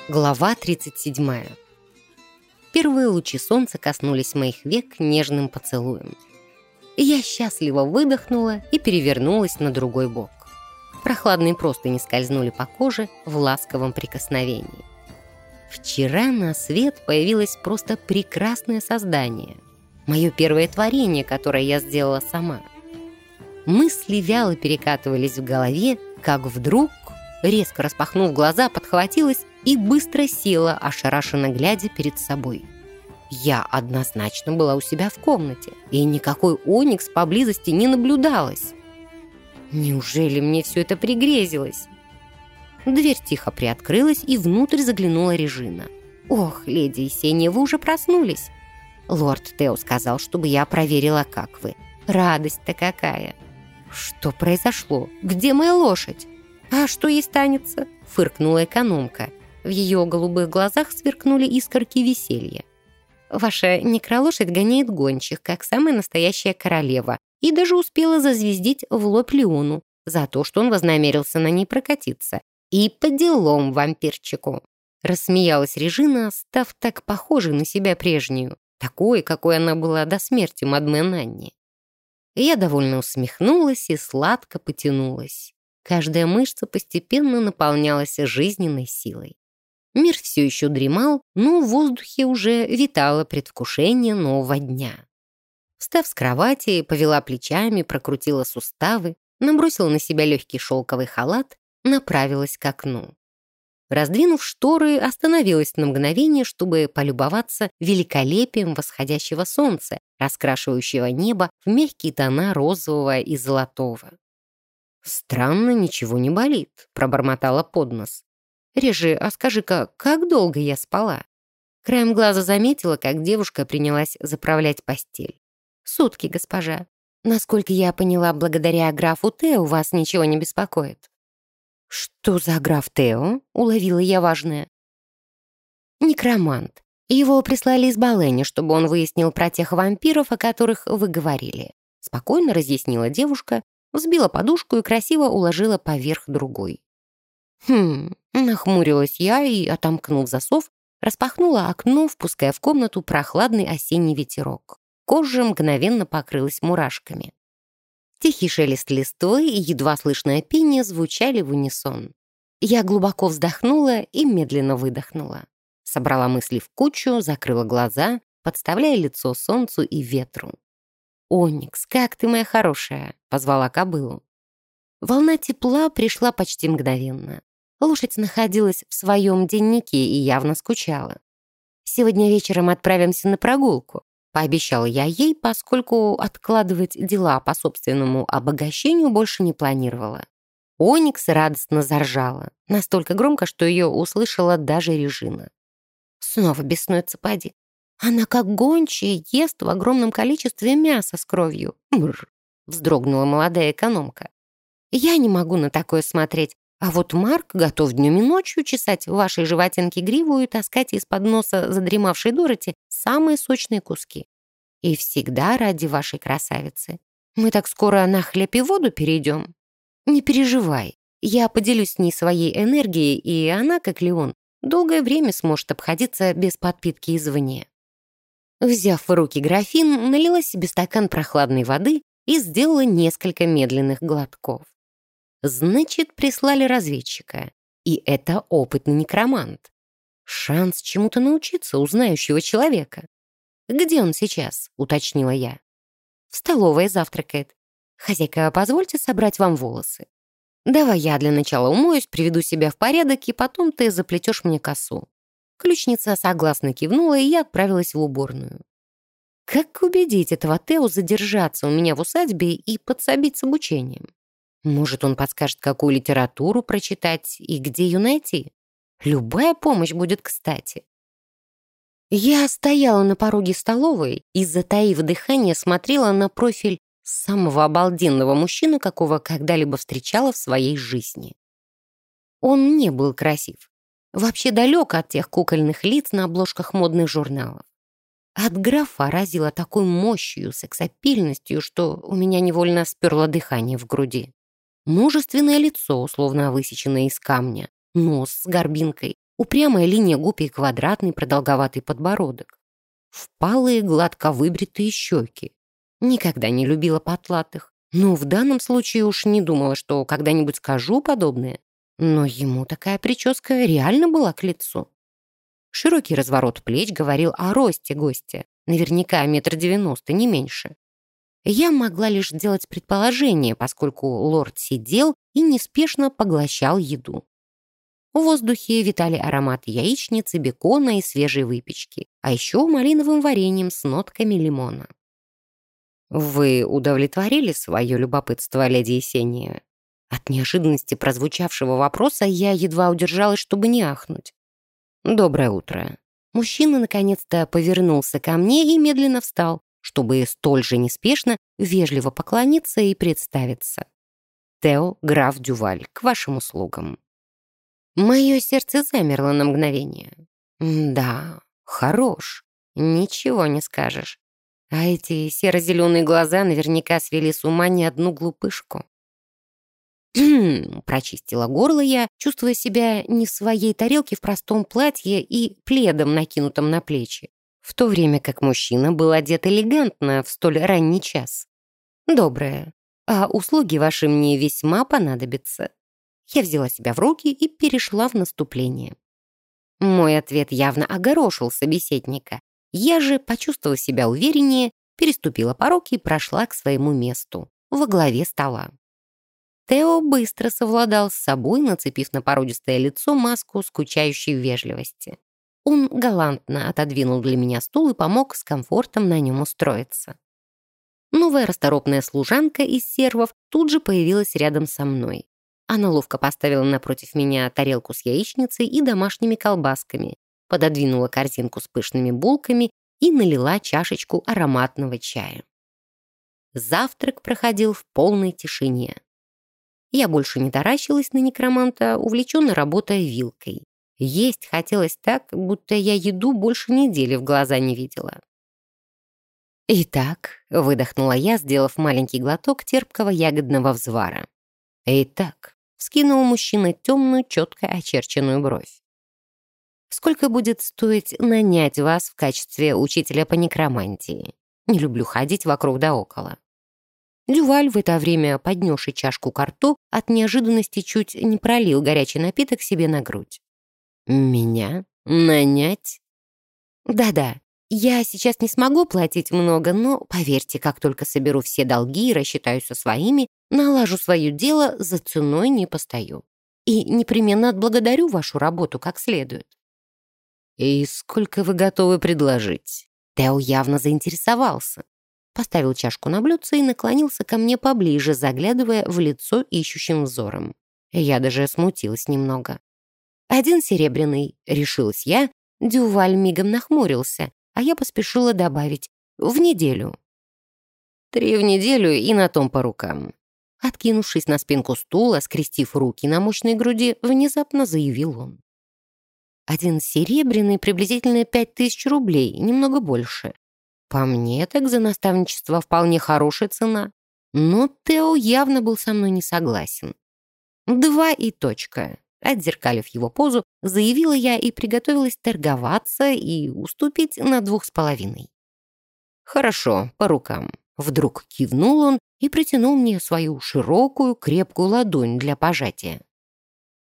Глава 37. Первые лучи солнца коснулись моих век нежным поцелуем. Я счастливо выдохнула и перевернулась на другой бок. Прохладные простыни скользнули по коже в ласковом прикосновении. Вчера на свет появилось просто прекрасное создание. Мое первое творение, которое я сделала сама. Мысли вяло перекатывались в голове, как вдруг, резко распахнув глаза, подхватилась и быстро села, ошарашенно глядя перед собой. Я однозначно была у себя в комнате, и никакой Оникс поблизости не наблюдалось. Неужели мне все это пригрезилось? Дверь тихо приоткрылась, и внутрь заглянула Режина. «Ох, леди Есения, вы уже проснулись!» «Лорд Тео сказал, чтобы я проверила, как вы. Радость-то какая!» «Что произошло? Где моя лошадь?» «А что ей станется?» — фыркнула экономка. В ее голубых глазах сверкнули искорки веселья. «Ваша некролошадь гоняет гончих, как самая настоящая королева, и даже успела зазвездить в лоб Леону за то, что он вознамерился на ней прокатиться. И по делам вампирчику!» Рассмеялась Режина, став так похожей на себя прежнюю, такой, какой она была до смерти мадмен Анни. Я довольно усмехнулась и сладко потянулась. Каждая мышца постепенно наполнялась жизненной силой. Мир все еще дремал, но в воздухе уже витало предвкушение нового дня. Встав с кровати, повела плечами, прокрутила суставы, набросила на себя легкий шелковый халат, направилась к окну. Раздвинув шторы, остановилась на мгновение, чтобы полюбоваться великолепием восходящего солнца, раскрашивающего небо в мягкие тона розового и золотого. «Странно, ничего не болит», — пробормотала под нос. «Режи, а скажи-ка, как долго я спала?» Краем глаза заметила, как девушка принялась заправлять постель. «Сутки, госпожа. Насколько я поняла, благодаря графу Тео вас ничего не беспокоит». «Что за граф Тео?» — уловила я важное. «Некромант. Его прислали из Болени, чтобы он выяснил про тех вампиров, о которых вы говорили», — спокойно разъяснила девушка, взбила подушку и красиво уложила поверх другой. Нахмурилась я и, отомкнув засов, распахнула окно, впуская в комнату прохладный осенний ветерок. Кожа мгновенно покрылась мурашками. Тихий шелест листвы и едва слышное пение звучали в унисон. Я глубоко вздохнула и медленно выдохнула. Собрала мысли в кучу, закрыла глаза, подставляя лицо солнцу и ветру. «Оникс, как ты, моя хорошая!» — позвала кобылу. Волна тепла пришла почти мгновенно. Лошадь находилась в своем деннике и явно скучала. «Сегодня вечером отправимся на прогулку», — пообещала я ей, поскольку откладывать дела по собственному обогащению больше не планировала. Оникс радостно заржала, настолько громко, что ее услышала даже Режина. «Снова беснуется поди. Она, как гончая, ест в огромном количестве мяса с кровью. Бррр!» — вздрогнула молодая экономка. «Я не могу на такое смотреть, а вот Марк готов днем и ночью чесать в вашей животинке гриву и таскать из-под носа задремавшей Дороти самые сочные куски. И всегда ради вашей красавицы. Мы так скоро на хлеб и воду перейдем. Не переживай, я поделюсь с ней своей энергией, и она, как Леон, долгое время сможет обходиться без подпитки извне». Взяв в руки графин, налила себе стакан прохладной воды и сделала несколько медленных глотков. Значит, прислали разведчика. И это опытный некромант. Шанс чему-то научиться у знающего человека. «Где он сейчас?» — уточнила я. «В столовой завтракает. Хозяйка, позвольте собрать вам волосы. Давай я для начала умоюсь, приведу себя в порядок, и потом ты заплетешь мне косу». Ключница согласно кивнула, и я отправилась в уборную. Как убедить этого Тео задержаться у меня в усадьбе и подсобить с обучением? Может, он подскажет, какую литературу прочитать и где ее найти? Любая помощь будет кстати. Я стояла на пороге столовой и, затаив дыхание, смотрела на профиль самого обалденного мужчины, какого когда-либо встречала в своей жизни. Он не был красив. Вообще далек от тех кукольных лиц на обложках модных журналов. От графа разило такой мощью, сексапильностью, что у меня невольно сперло дыхание в груди. Мужественное лицо, условно высеченное из камня, нос с горбинкой, упрямая линия губ и квадратный продолговатый подбородок. Впалые, гладко выбритые щеки. Никогда не любила потлатых. Но в данном случае уж не думала, что когда-нибудь скажу подобное. Но ему такая прическа реально была к лицу. Широкий разворот плеч говорил о росте гостя. Наверняка 1,90 м, не меньше. Я могла лишь делать предположение, поскольку лорд сидел и неспешно поглощал еду. В воздухе витали ароматы яичницы, бекона и свежей выпечки, а еще малиновым вареньем с нотками лимона. «Вы удовлетворили свое любопытство, леди Есения?» От неожиданности прозвучавшего вопроса я едва удержалась, чтобы не ахнуть. «Доброе утро». Мужчина наконец-то повернулся ко мне и медленно встал, чтобы столь же неспешно вежливо поклониться и представиться. «Тео, граф Дюваль, к вашим услугам». Мое сердце замерло на мгновение. Да, хорош, ничего не скажешь. А эти серо-зеленые глаза наверняка свели с ума не одну глупышку. Прочистила горло я, чувствуя себя не в своей тарелке в простом платье и пледом, накинутом на плечи, в то время как мужчина был одет элегантно в столь ранний час. «Доброе. А услуги ваши мне весьма понадобятся». Я взяла себя в руки и перешла в наступление. Мой ответ явно огорошил собеседника. Я же, почувствовав себя увереннее, переступила порог и прошла к своему месту, во главе стола. Тео быстро совладал с собой, нацепив на породистое лицо маску скучающей вежливости. Он галантно отодвинул для меня стул и помог с комфортом на нем устроиться. Новая расторопная служанка из сервов тут же появилась рядом со мной. Она ловко поставила напротив меня тарелку с яичницей и домашними колбасками, пододвинула корзинку с пышными булками и налила чашечку ароматного чая. Завтрак проходил в полной тишине. Я больше не таращилась на некроманта, увлеченно работая вилкой. Есть хотелось так, будто я еду больше недели в глаза не видела. «Итак», — выдохнула я, сделав маленький глоток терпкого ягодного взвара. «Итак», — вскинул мужчина темную, четко очерченную бровь. «Сколько будет стоить нанять вас в качестве учителя по некромантии? Не люблю ходить вокруг да около». Дюваль, в это время поднесший чашку ко рту, от неожиданности чуть не пролил горячий напиток себе на грудь. «Меня? Нанять?» «Да-да, я сейчас не смогу платить много, но, поверьте, как только соберу все долги и рассчитаюсь со своими, налажу свое дело, за ценой не постою. И непременно отблагодарю вашу работу как следует». «И сколько вы готовы предложить?» Тео явно заинтересовался. Поставил чашку на блюдце и наклонился ко мне поближе, заглядывая в лицо ищущим взором. Я даже смутилась немного. «1 серебряный», — решилась я. Дюваль мигом нахмурился, а я поспешила добавить «в неделю». 3 в неделю и на том по рукам. Откинувшись на спинку стула, скрестив руки на мощной груди, внезапно заявил он. 1 серебряный, приблизительно 5000 рублей, немного больше. По мне, так за наставничество вполне хорошая цена. Но Тео явно был со мной не согласен. 2 и точка. Отзеркалив его позу, заявила я и приготовилась торговаться и уступить на 2,5. «Хорошо, по рукам». Вдруг кивнул он и протянул мне свою широкую, крепкую ладонь для пожатия.